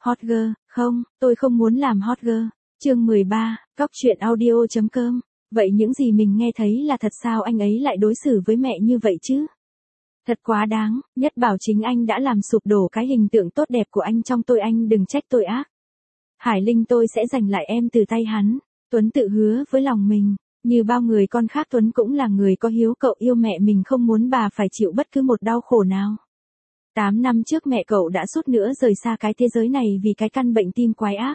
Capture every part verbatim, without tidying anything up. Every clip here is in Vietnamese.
Hot girl, không, tôi không muốn làm hot girl. Chương mười ba, Cóc truyện audio chấm com. Vậy những gì mình nghe thấy là thật sao anh ấy lại đối xử với mẹ như vậy chứ? Thật quá đáng, nhất bảo chính anh đã làm sụp đổ cái hình tượng tốt đẹp của anh trong tôi, anh đừng trách tôi ác. Hải Linh, tôi sẽ giành lại em từ tay hắn. Tuấn tự hứa với lòng mình. Như bao người con khác, Tuấn cũng là người có hiếu, cậu yêu mẹ mình không muốn bà phải chịu bất cứ một đau khổ nào. Tám năm trước mẹ cậu đã suốt nữa rời xa cái thế giới này vì cái căn bệnh tim quái ác.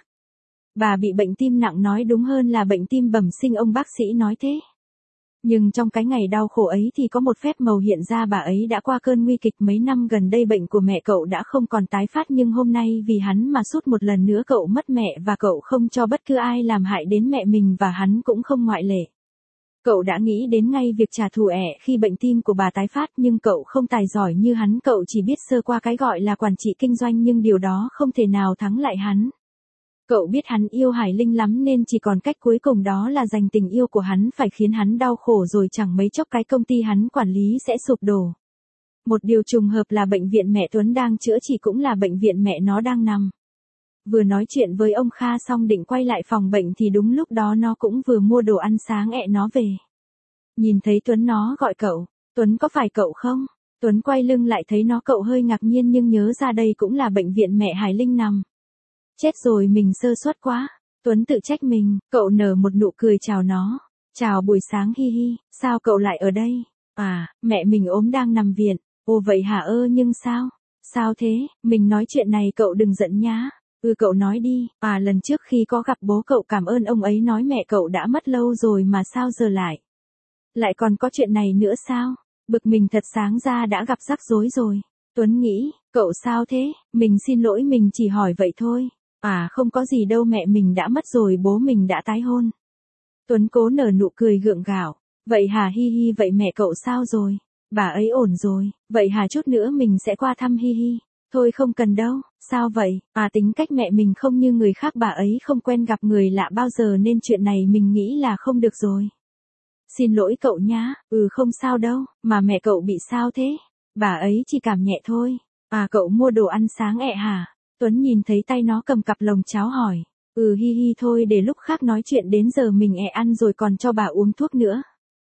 Bà bị bệnh tim nặng, nói đúng hơn là bệnh tim bẩm sinh, ông bác sĩ nói thế. Nhưng trong cái ngày đau khổ ấy thì có một phép màu hiện ra, bà ấy đã qua cơn nguy kịch. Mấy năm gần đây bệnh của mẹ cậu đã không còn tái phát, nhưng hôm nay vì hắn mà sút một lần nữa cậu mất mẹ, và cậu không cho bất cứ ai làm hại đến mẹ mình, và hắn cũng không ngoại lệ. Cậu đã nghĩ đến ngay việc trả thù ẻ khi bệnh tim của bà tái phát, nhưng cậu không tài giỏi như hắn, cậu chỉ biết sơ qua cái gọi là quản trị kinh doanh, nhưng điều đó không thể nào thắng lại hắn. Cậu biết hắn yêu Hải Linh lắm nên chỉ còn cách cuối cùng, đó là dành tình yêu của hắn phải khiến hắn đau khổ, rồi chẳng mấy chốc cái công ty hắn quản lý sẽ sụp đổ. Một điều trùng hợp là bệnh viện mẹ Tuấn đang chữa trị cũng là bệnh viện mẹ nó đang nằm. Vừa nói chuyện với ông Kha xong định quay lại phòng bệnh thì đúng lúc đó nó cũng vừa mua đồ ăn sáng ẹ nó về. Nhìn thấy Tuấn nó gọi cậu, Tuấn có phải cậu không? Tuấn quay lưng lại thấy nó, cậu hơi ngạc nhiên nhưng nhớ ra đây cũng là bệnh viện mẹ Hải Linh nằm. Chết rồi, mình sơ suất quá. Tuấn tự trách mình, cậu nở một nụ cười chào nó. Chào buổi sáng, hi hi, sao cậu lại ở đây? À, mẹ mình ốm đang nằm viện. Ồ vậy hả, ơ nhưng sao? Sao thế, mình nói chuyện này cậu đừng giận nhá. Ừ cậu nói đi. À lần trước khi có gặp bố cậu cảm ơn ông ấy nói mẹ cậu đã mất lâu rồi mà sao giờ lại? Lại còn có chuyện này nữa sao? Bực mình thật, sáng ra đã gặp rắc rối rồi. Tuấn nghĩ, cậu sao thế? Mình xin lỗi, mình chỉ hỏi vậy thôi. À không có gì đâu, mẹ mình đã mất rồi, bố mình đã tái hôn. Tuấn cố nở nụ cười gượng gạo. Vậy hả, hi hi, vậy mẹ cậu sao rồi? Bà ấy ổn rồi. Vậy hả, chút nữa mình sẽ qua thăm, hi hi. Thôi không cần đâu. Sao vậy? À tính cách mẹ mình không như người khác, bà ấy không quen gặp người lạ bao giờ nên chuyện này mình nghĩ là không được rồi. Xin lỗi cậu nhá. Ừ không sao đâu. Mà mẹ cậu bị sao thế? Bà ấy chỉ cảm nhẹ thôi. À cậu mua đồ ăn sáng ẹ hả? Tuấn nhìn thấy tay nó cầm cặp lồng cháo hỏi. Ừ hi hi, thôi để lúc khác nói chuyện, đến giờ mình ẹ ăn rồi còn cho bà uống thuốc nữa.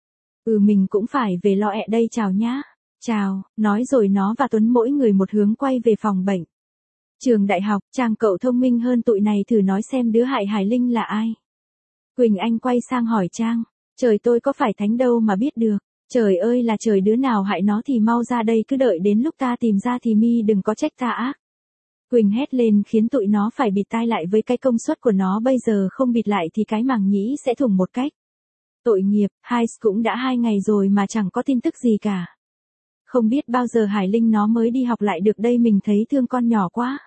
Ừ mình cũng phải về lo ẹ đây, chào nhá. Chào, nói rồi nó và Tuấn mỗi người một hướng quay về phòng bệnh. Trường đại học, Trang cậu thông minh hơn tụi này, thử nói xem đứa hại Hải Linh là ai. Quỳnh Anh quay sang hỏi Trang. Trời, tôi có phải thánh đâu mà biết được. Trời ơi là trời, đứa nào hại nó thì mau ra đây, cứ đợi đến lúc ta tìm ra thì mi đừng có trách ta ác. Quỳnh hét lên khiến tụi nó phải bịt tai lại, với cái công suất của nó bây giờ không bịt lại thì cái màng nhĩ sẽ thủng một cách. Tội nghiệp, hai cũng đã hai ngày rồi mà chẳng có tin tức gì cả. Không biết bao giờ Hải Linh nó mới đi học lại được đây, mình thấy thương con nhỏ quá.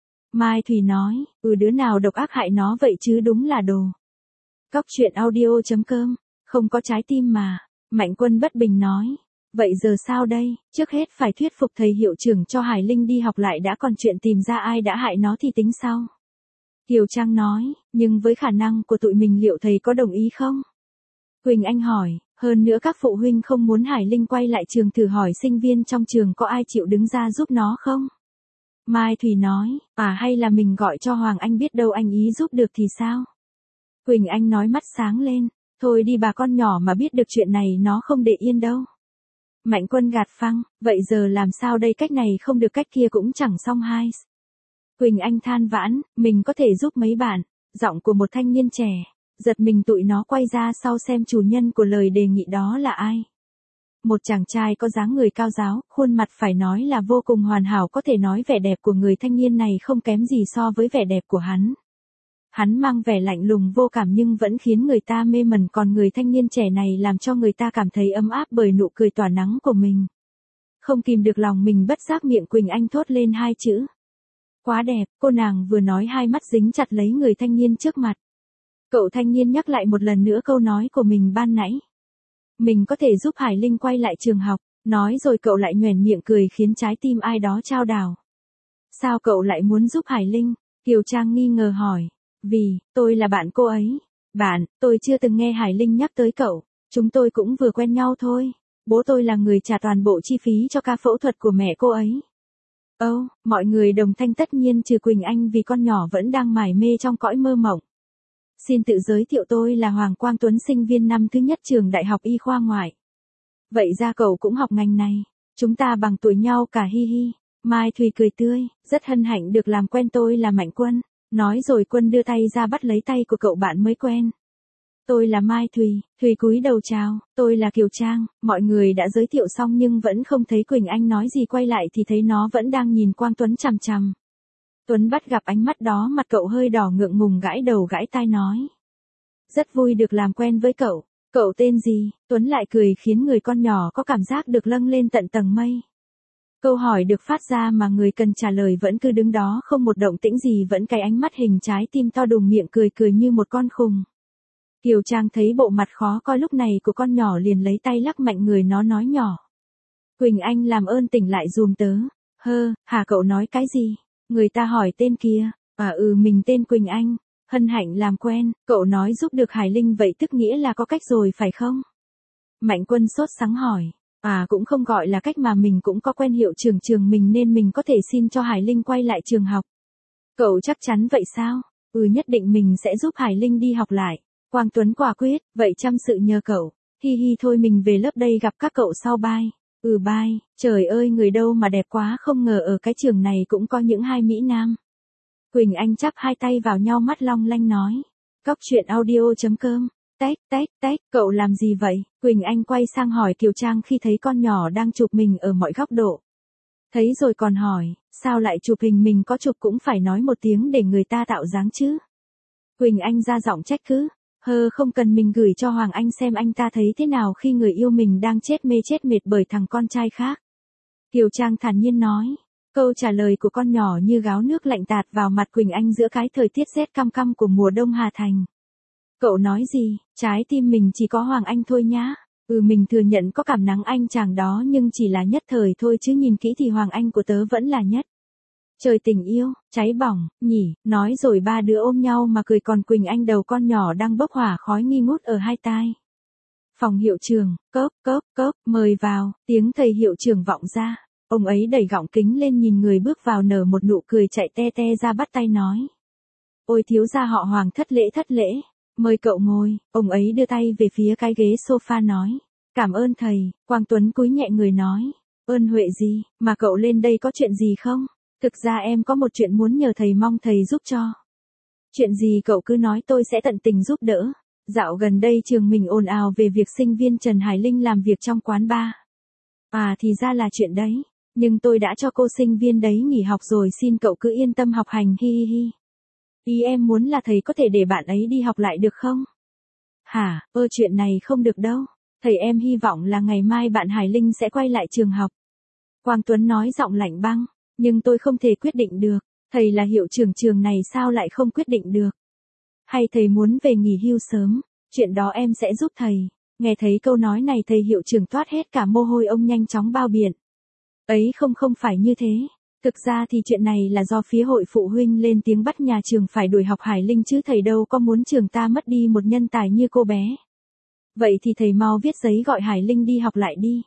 Mai Thùy nói, ừ đứa nào độc ác hại nó vậy chứ, đúng là đồ. Cóc truyện audio chấm com, không có trái tim mà. Mạnh Quân bất bình nói. Vậy giờ sao đây, trước hết phải thuyết phục thầy hiệu trưởng cho Hải Linh đi học lại đã, còn chuyện tìm ra ai đã hại nó thì tính sau. Kiều Trang nói, nhưng với khả năng của tụi mình liệu thầy có đồng ý không? Quỳnh Anh hỏi, hơn nữa các phụ huynh không muốn Hải Linh quay lại trường, thử hỏi sinh viên trong trường có ai chịu đứng ra giúp nó không? Mai Thùy nói, à hay là mình gọi cho Hoàng Anh, biết đâu anh ý giúp được thì sao? Quỳnh Anh nói mắt sáng lên, thôi đi bà, con nhỏ mà biết được chuyện này nó không để yên đâu. Mạnh Quân gạt phăng, vậy giờ làm sao đây, cách này không được cách kia cũng chẳng xong hai. Quỳnh Anh than vãn, mình có thể giúp mấy bạn. Giọng của một thanh niên trẻ. Giật mình tụi nó quay ra sau xem chủ nhân của lời đề nghị đó là ai. Một chàng trai có dáng người cao ráo, khuôn mặt phải nói là vô cùng hoàn hảo, có thể nói vẻ đẹp của người thanh niên này không kém gì so với vẻ đẹp của hắn. Hắn mang vẻ lạnh lùng vô cảm nhưng vẫn khiến người ta mê mẩn, còn người thanh niên trẻ này làm cho người ta cảm thấy ấm áp bởi nụ cười tỏa nắng của mình. Không kìm được lòng mình bất giác miệng Quỳnh Anh thốt lên hai chữ. Quá đẹp, cô nàng vừa nói hai mắt dính chặt lấy người thanh niên trước mặt. Cậu thanh niên nhắc lại một lần nữa câu nói của mình ban nãy. Mình có thể giúp Hải Linh quay lại trường học, nói rồi cậu lại nhoẻn miệng cười khiến trái tim ai đó chao đảo. Sao cậu lại muốn giúp Hải Linh? Kiều Trang nghi ngờ hỏi. Vì, tôi là bạn cô ấy. Bạn, tôi chưa từng nghe Hải Linh nhắc tới cậu. Chúng tôi cũng vừa quen nhau thôi. Bố tôi là người trả toàn bộ chi phí cho ca phẫu thuật của mẹ cô ấy. Âu, oh, mọi người đồng thanh tất nhiên trừ Quỳnh Anh vì con nhỏ vẫn đang mải mê trong cõi mơ mộng. Xin tự giới thiệu tôi là Hoàng Quang Tuấn, sinh viên năm thứ nhất trường Đại học Y khoa ngoại. Vậy ra cậu cũng học ngành này, chúng ta bằng tuổi nhau cả hi hi. Mai Thùy cười tươi, rất hân hạnh được làm quen, tôi là Mạnh Quân. Nói rồi Quân đưa tay ra bắt lấy tay của cậu bạn mới quen. Tôi là Mai Thùy, Thùy cúi đầu chào, tôi là Kiều Trang. Mọi người đã giới thiệu xong nhưng vẫn không thấy Quỳnh Anh nói gì, quay lại thì thấy nó vẫn đang nhìn Quang Tuấn chằm chằm. Tuấn bắt gặp ánh mắt đó, mặt cậu hơi đỏ, ngượng ngùng gãi đầu gãi tai nói. Rất vui được làm quen với cậu, cậu tên gì? Tuấn lại cười khiến người con nhỏ có cảm giác được nâng lên tận tầng mây. Câu hỏi được phát ra mà người cần trả lời vẫn cứ đứng đó không một động tĩnh gì, vẫn cái ánh mắt hình trái tim to đùng, miệng cười cười như một con khùng. Kiều Trang thấy bộ mặt khó coi lúc này của con nhỏ liền lấy tay lắc mạnh người nó, nói nhỏ. Quỳnh Anh làm ơn tỉnh lại dùm tớ. Hơ, hả, cậu nói cái gì? Người ta hỏi tên kia. À ừ, mình tên Quỳnh Anh. Hân hạnh làm quen. Cậu nói giúp được Hải Linh vậy tức nghĩa là có cách rồi phải không? Mạnh Quân sốt sắng hỏi. À cũng không gọi là cách, mà mình cũng có quen hiệu trưởng trường mình nên mình có thể xin cho Hải Linh quay lại trường học. Cậu chắc chắn vậy sao? Ừ, nhất định mình sẽ giúp Hải Linh đi học lại. Quang Tuấn quả quyết, vậy chăm sự nhờ cậu. Hi hi, thôi mình về lớp đây, gặp các cậu sau, bye. Ừ bye. Trời ơi, người đâu mà đẹp quá, không ngờ ở cái trường này cũng có những hai mỹ nam. Quỳnh Anh chắp hai tay vào nhau, mắt long lanh nói. Cóc truyện audio chấm com. Tách, tách, tách, cậu làm gì vậy? Quỳnh Anh quay sang hỏi Kiều Trang khi thấy con nhỏ đang chụp mình ở mọi góc độ. Thấy rồi còn hỏi, sao lại chụp hình, mình có chụp cũng phải nói một tiếng để người ta tạo dáng chứ. Quỳnh Anh ra giọng trách cứ. Hơ, không cần, mình gửi cho Hoàng Anh xem anh ta thấy thế nào khi người yêu mình đang chết mê chết mệt bởi thằng con trai khác. Kiều Trang thản nhiên nói. Câu trả lời của con nhỏ như gáo nước lạnh tạt vào mặt Quỳnh Anh giữa cái thời tiết rét căm căm của mùa đông Hà Thành. Cậu nói gì? Trái tim mình chỉ có Hoàng Anh thôi nhá. Ừ, mình thừa nhận có cảm nắng anh chàng đó nhưng chỉ là nhất thời thôi, chứ nhìn kỹ thì Hoàng Anh của tớ vẫn là nhất. Trời tình yêu, cháy bỏng, nhỉ, nói rồi ba đứa ôm nhau mà cười, còn Quỳnh Anh đầu con nhỏ đang bốc hỏa khói nghi ngút ở hai tai. Phòng hiệu trưởng, cốc, cốc, cốc, mời vào, tiếng thầy hiệu trưởng vọng ra. Ông ấy đẩy gọng kính lên nhìn người bước vào, nở một nụ cười chạy te te ra, bắt tay nói. Ôi thiếu gia họ Hoàng, thất lễ thất lễ, mời cậu ngồi. Ông ấy đưa tay về phía cái ghế sofa nói. Cảm ơn thầy. Quang Tuấn cúi nhẹ người nói. Ơn huệ gì, mà cậu lên đây có chuyện gì không? Thực ra em có một chuyện muốn nhờ thầy, mong thầy giúp cho. Chuyện gì cậu cứ nói, tôi sẽ tận tình giúp đỡ. Dạo gần đây trường mình ồn ào về việc sinh viên Trần Hải Linh làm việc trong quán bar. À thì ra là chuyện đấy, nhưng tôi đã cho cô sinh viên đấy nghỉ học rồi, xin cậu cứ yên tâm học hành, hi hi hi. Ý em muốn là thầy có thể để bạn ấy đi học lại được không? Hả, ơ chuyện này không được đâu. Thầy em hy vọng là ngày mai bạn Hải Linh sẽ quay lại trường học. Quang Tuấn nói giọng lạnh băng. Nhưng tôi không thể quyết định được. Thầy là hiệu trưởng trường này sao lại không quyết định được? Hay thầy muốn về nghỉ hưu sớm? Chuyện đó em sẽ giúp thầy. Nghe thấy câu nói này thầy hiệu trưởng toát hết cả mồ hôi, ông nhanh chóng bao biện. Ấy không, không phải như thế. Thực ra thì chuyện này là do phía hội phụ huynh lên tiếng bắt nhà trường phải đuổi học Hải Linh, chứ thầy đâu có muốn trường ta mất đi một nhân tài như cô bé. Vậy thì thầy mau viết giấy gọi Hải Linh đi học lại đi.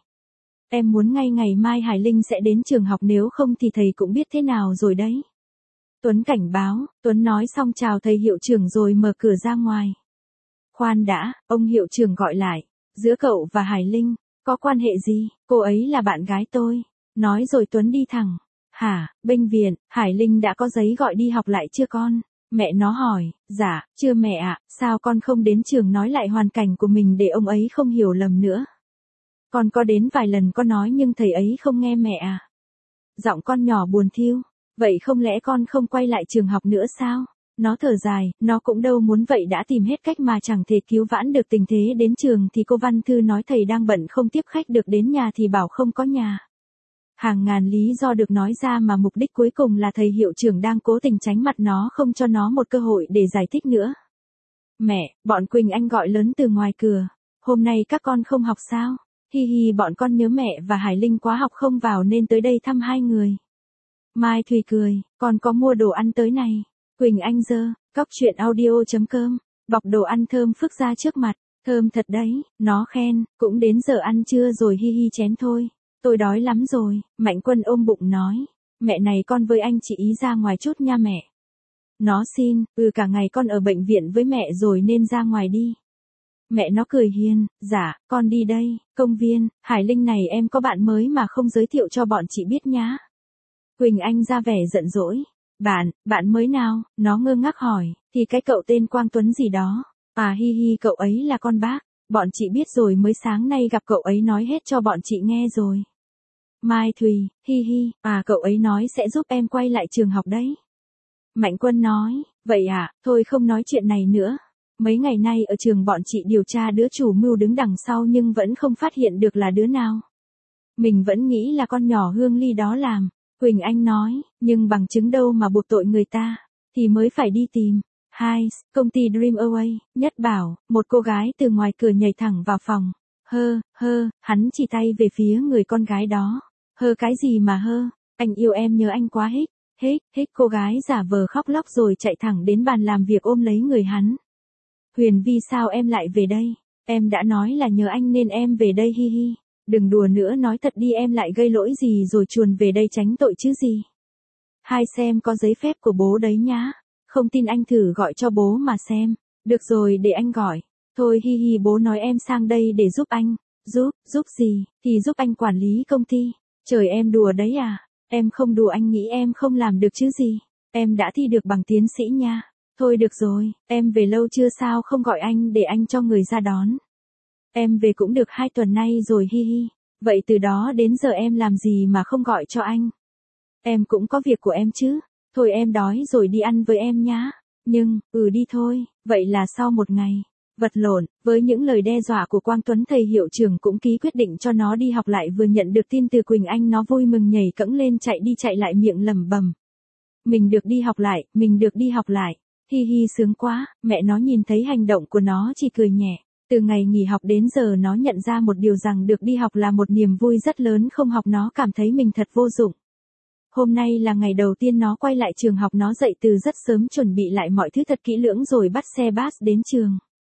Em muốn ngay ngày mai Hải Linh sẽ đến trường học, nếu không thì thầy cũng biết thế nào rồi đấy. Tuấn cảnh báo. Tuấn nói xong chào thầy hiệu trưởng rồi mở cửa ra ngoài. Khoan đã, ông hiệu trưởng gọi lại. Giữa cậu và Hải Linh, có quan hệ gì? Cô ấy là bạn gái tôi. Nói rồi Tuấn đi thẳng. Hả, bệnh viện, Hải Linh đã có giấy gọi đi học lại chưa con? Mẹ nó hỏi. Dạ, chưa mẹ ạ, sao con không đến trường nói lại hoàn cảnh của mình để ông ấy không hiểu lầm nữa? Con có đến vài lần con nói nhưng thầy ấy không nghe mẹ à. Giọng con nhỏ buồn thiu. Vậy không lẽ con không quay lại trường học nữa sao? Nó thở dài, nó cũng đâu muốn vậy, đã tìm hết cách mà chẳng thể cứu vãn được tình thế. Đến trường thì cô Văn Thư nói thầy đang bận không tiếp khách được, đến nhà thì bảo không có nhà. Hàng ngàn lý do được nói ra mà mục đích cuối cùng là thầy hiệu trưởng đang cố tình tránh mặt nó, không cho nó một cơ hội để giải thích nữa. Mẹ, bọn Quỳnh Anh gọi lớn từ ngoài cửa. Hôm nay các con không học sao? Hi hi, bọn con nhớ mẹ và Hải Linh quá, học không vào nên tới đây thăm hai người. Mai Thùy cười, con có mua đồ ăn tới này. Quỳnh Anh giơ, cóc truyện audio chấm com, bọc đồ ăn thơm phức ra trước mặt. Thơm thật đấy, nó khen, cũng đến giờ ăn trưa rồi, hi hi, chén thôi. Tôi đói lắm rồi. Mạnh Quân ôm bụng nói. Mẹ này con với anh chị ý ra ngoài chút nha mẹ. Nó xin, ừ cả ngày con ở bệnh viện với mẹ rồi nên ra ngoài đi. Mẹ nó cười hiền, dạ, con đi đây, công viên, Hải Linh này em có bạn mới mà không giới thiệu cho bọn chị biết nhá. Quỳnh Anh ra vẻ giận dỗi. Bạn, bạn mới nào, nó ngơ ngác hỏi, thì cái cậu tên Quang Tuấn gì đó. À hi hi cậu ấy là con bác, bọn chị biết rồi mới sáng nay gặp cậu ấy nói hết cho bọn chị nghe rồi. Mai Thùy, hi hi, à cậu ấy nói sẽ giúp em quay lại trường học đấy. Mạnh Quân nói, vậy à, thôi không nói chuyện này nữa. Mấy ngày nay ở trường bọn chị điều tra đứa chủ mưu đứng đằng sau nhưng vẫn không phát hiện được là đứa nào. Mình vẫn nghĩ là con nhỏ Hương Ly đó làm. Quỳnh Anh nói, nhưng bằng chứng đâu mà buộc tội người ta, thì mới phải đi tìm. Hai, công ty Dream Away, Nhất bảo, một cô gái từ ngoài cửa nhảy thẳng vào phòng. Hơ, hơ, hắn chỉ tay về phía người con gái đó. Hơ cái gì mà hơ, anh yêu em nhớ anh quá hích, hích, hích cô gái giả vờ khóc lóc rồi chạy thẳng đến bàn làm việc ôm lấy người hắn. Huyền Vi sao em lại về đây, em đã nói là nhớ anh nên em về đây hi hi. Đừng đùa nữa nói thật đi em lại gây lỗi gì rồi chuồn về đây tránh tội chứ gì. Hai xem có giấy phép của bố đấy nhá. Không tin anh thử gọi cho bố mà xem. Được rồi để anh gọi. Thôi hi hi bố nói em sang đây để giúp anh. Giúp, giúp gì, thì giúp anh quản lý công ty. Trời em đùa đấy à. Em không đùa anh nghĩ em không làm được chứ gì. Em đã thi được bằng tiến sĩ nha. Thôi được rồi, em về lâu chưa sao không gọi anh để anh cho người ra đón. Em về cũng được hai tuần nay rồi hi hi. Vậy từ đó đến giờ em làm gì mà không gọi cho anh? Em cũng có việc của em chứ. Thôi em đói rồi đi ăn với em nhá. Nhưng, ừ đi thôi, vậy là sau một ngày. Vật lộn, với những lời đe dọa của Quang Tuấn thầy hiệu trưởng cũng ký quyết định cho nó đi học lại vừa nhận được tin từ Quỳnh Anh nó vui mừng nhảy cẫng lên chạy đi chạy lại miệng lẩm bẩm. Mình được đi học lại, mình được đi học lại. Hi hi sướng quá, mẹ nó nhìn thấy hành động của nó chỉ cười nhẹ. Từ ngày nghỉ học đến giờ nó nhận ra một điều rằng được đi học là một niềm vui rất lớn không học nó cảm thấy mình thật vô dụng. Hôm nay là ngày đầu tiên nó quay lại trường học nó dậy từ rất sớm chuẩn bị lại mọi thứ thật kỹ lưỡng rồi bắt xe bus đến trường.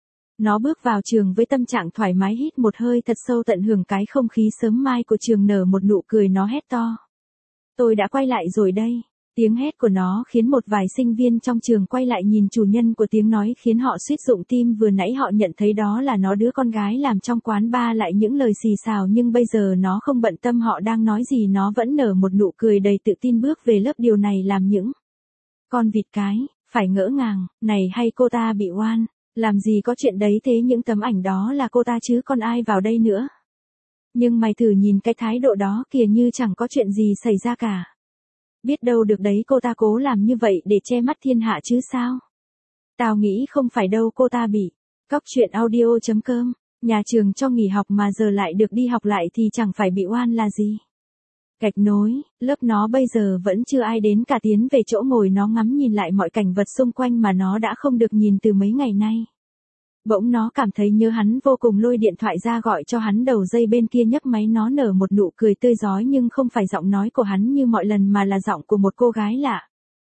Nó bước vào trường với tâm trạng thoải mái hít một hơi thật sâu tận hưởng cái không khí sớm mai của trường nở một nụ cười nó hét to. Tôi đã quay lại rồi đây. Tiếng hét của nó khiến một vài sinh viên trong trường quay lại nhìn chủ nhân của tiếng nói khiến họ suýt rụng tim vừa nãy họ nhận thấy đó là nó đứa con gái làm trong quán bar lại những lời xì xào nhưng bây giờ nó không bận tâm họ đang nói gì nó vẫn nở một nụ cười đầy tự tin bước về lớp điều này làm những con vịt cái, phải ngỡ ngàng, này hay cô ta bị oan, làm gì có chuyện đấy thế những tấm ảnh đó là cô ta chứ còn ai vào đây nữa. Nhưng mày thử nhìn cái thái độ đó kìa như chẳng có chuyện gì xảy ra cả. Biết đâu được đấy cô ta cố làm như vậy để che mắt thiên hạ chứ sao. Tao nghĩ không phải đâu cô ta bị. Cóc truyện audio chấm com, nhà trường cho nghỉ học mà giờ lại được đi học lại thì chẳng phải bị oan là gì. Gạch nối, lớp nó bây giờ vẫn chưa ai đến cả tiến về chỗ ngồi nó ngắm nhìn lại mọi cảnh vật xung quanh mà nó đã không được nhìn từ mấy ngày nay. Bỗng nó cảm thấy nhớ hắn vô cùng lôi điện thoại ra gọi cho hắn đầu dây bên kia nhấc máy nó nở một nụ cười tươi rói nhưng không phải giọng nói của hắn như mọi lần mà là giọng của một cô gái lạ.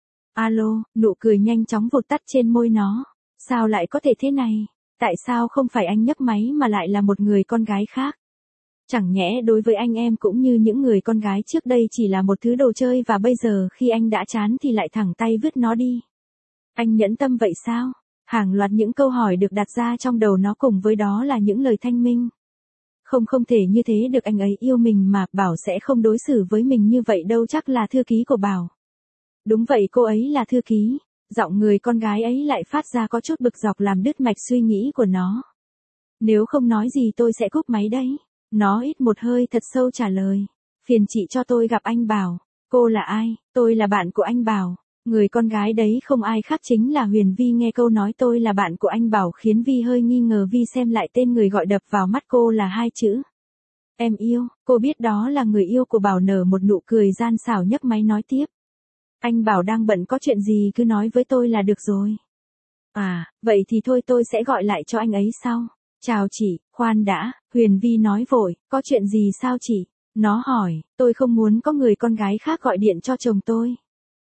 Alo, nụ cười nhanh chóng vụt tắt trên môi nó. Sao lại có thể thế này? Tại sao không phải anh nhấc máy mà lại là một người con gái khác? Chẳng nhẽ đối với anh em cũng như những người con gái trước đây chỉ là một thứ đồ chơi và bây giờ khi anh đã chán thì lại thẳng tay vứt nó đi. Anh nhẫn tâm vậy sao? Hàng loạt những câu hỏi được đặt ra trong đầu nó cùng với đó là những lời thanh minh. Không không thể như thế được anh ấy yêu mình mà Bảo sẽ không đối xử với mình như vậy đâu chắc là thư ký của Bảo. Đúng vậy cô ấy là thư ký. Giọng người con gái ấy lại phát ra có chút bực dọc làm đứt mạch suy nghĩ của nó. Nếu không nói gì tôi sẽ cúp máy đấy. Nó hít một hơi thật sâu trả lời. Phiền chị cho tôi gặp anh Bảo. Cô là ai? Tôi là bạn của anh Bảo. Người con gái đấy không ai khác chính là Huyền Vi nghe câu nói tôi là bạn của anh Bảo khiến Vi hơi nghi ngờ Vi xem lại tên người gọi đập vào mắt cô là hai chữ. Em yêu, cô biết đó là người yêu của Bảo nở một nụ cười gian xảo nhấc máy nói tiếp. Anh Bảo đang bận có chuyện gì cứ nói với tôi là được rồi. À, vậy thì thôi tôi sẽ gọi lại cho anh ấy sau. Chào chị, khoan đã, Huyền Vi nói vội, có chuyện gì sao chị? Nó hỏi, tôi không muốn có người con gái khác gọi điện cho chồng tôi.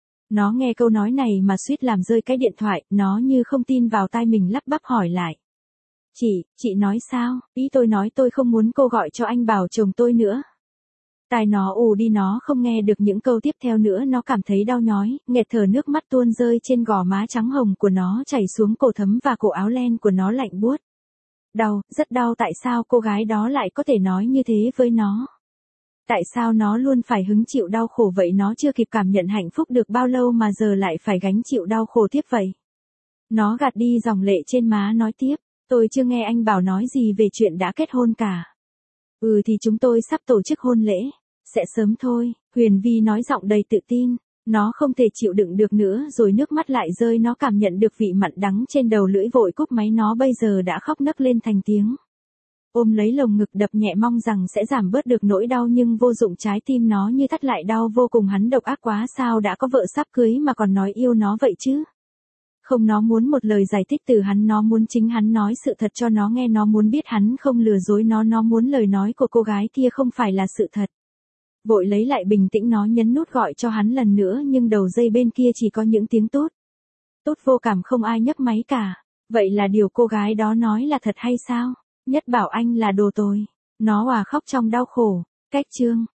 Nó nghe câu nói này mà suýt làm rơi cái điện thoại, nó như không tin vào tai mình lắp bắp hỏi lại. Chị, chị nói sao? Ý tôi nói tôi không muốn cô gọi cho anh Bảo chồng tôi nữa. Tai nó ù đi, nó không nghe được những câu tiếp theo nữa, nó cảm thấy đau nhói, nghẹt thở, nước mắt tuôn rơi trên gò má trắng hồng của nó chảy xuống cổ thấm và cổ áo len của nó lạnh buốt. Đau, rất đau, tại sao cô gái đó lại có thể nói như thế với nó? Tại sao nó luôn phải hứng chịu đau khổ vậy? Nó chưa kịp cảm nhận hạnh phúc được bao lâu mà giờ lại phải gánh chịu đau khổ tiếp vậy? Nó gạt đi dòng lệ trên má, nói tiếp, tôi chưa nghe anh bảo nói gì về chuyện đã kết hôn cả. Ừ thì chúng tôi sắp tổ chức hôn lễ, sẽ sớm thôi, Huyền Vi nói giọng đầy tự tin. Nó không thể chịu đựng được nữa rồi, nước mắt lại rơi, nó cảm nhận được vị mặn đắng trên đầu lưỡi, vội cúp máy, nó bây giờ đã khóc nấc lên thành tiếng. Ôm lấy lồng ngực đập nhẹ mong rằng sẽ giảm bớt được nỗi đau, nhưng vô dụng, trái tim nó như thắt lại, đau vô cùng. Hắn độc ác quá, sao đã có vợ sắp cưới mà còn nói yêu nó vậy chứ? Không, nó muốn một lời giải thích từ hắn, nó muốn chính hắn nói sự thật cho nó nghe, nó muốn biết hắn không lừa dối nó, nó muốn lời nói của cô gái kia không phải là sự thật. Vội lấy lại bình tĩnh, nó nhấn nút gọi cho hắn lần nữa, nhưng đầu dây bên kia chỉ có những tiếng tút. Tút vô cảm, không ai nhấc máy cả. Vậy là điều cô gái đó nói là thật hay sao? Nhất bảo anh là đồ tồi. Nó òa khóc trong đau khổ. Cách chương